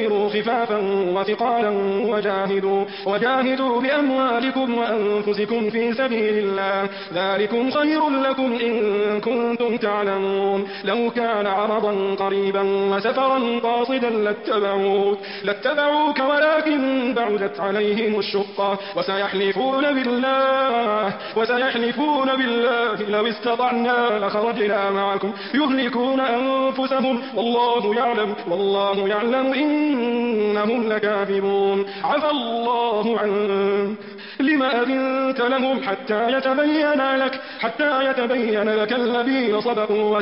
انفروا خفافا وثقالا وجاهدوا بأموالكم وأنفسكم في سبيل الله، ذلكم خير لكم إن كنتم تعلمون. لو كان عرضا قريبا وسفرا قاصدا لاتبعوك ولكن بعدت عليهم الشقة، وسيحلفون بالله لو استطعنا لخرجنا معكم يهلكون أنفسهم والله يعلم إنهم لكاذبون. عفى الله عنك لما أذنت لهم حتى يتبين لك الذين صدقوا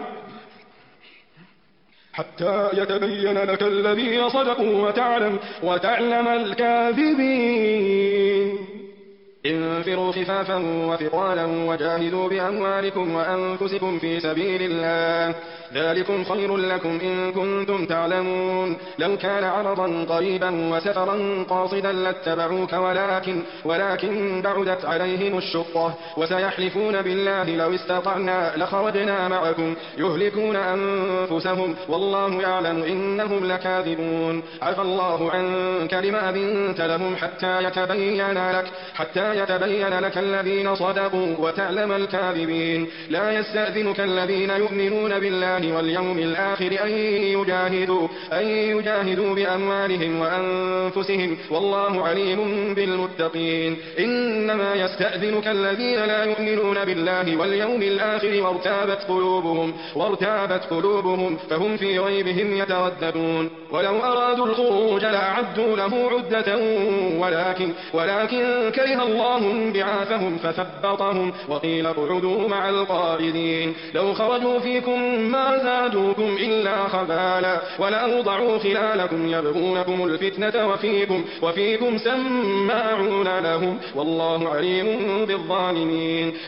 وتعلم الكاذبين. انفروا خفافا وثقالا وجاهدوا بأموالكم وأنفسكم في سبيل الله، ذلكم خير لكم إن كنتم تعلمون. لو كان عرضا قريبا وسفرا قاصدا لاتبعوك ولكن بعدت عليهم الشقة، وسيحلفون بالله لو استطعنا لخرجنا معكم يهلكون أنفسهم والله يعلم إنهم لكاذبون. عفى الله عنك لما أذنت لهم حتى يتبين لك الذين صدقوا وتعلم الكاذبين. لا يستأذنك الذين يؤمنون بالله واليوم الآخر أن يجاهدوا بأموالهم وأنفسهم والله عليم بالمتقين. إنما يستأذنك الذين لا يؤمنون بالله واليوم الآخر وارتابت قلوبهم فهم في ريبهم يترددون. ولو أرادوا الخروج لأعدوا له عدة ولكن كره الله بعاثهم فثبطهم وقيل اقعدوا مع القاعدين. لو خرجوا فيكم ما زادوكم إلا خبالا ولأوضعوا خلالكم يبغونكم الفتنة وفيكم سماعون لهم والله عليم بالظالمين.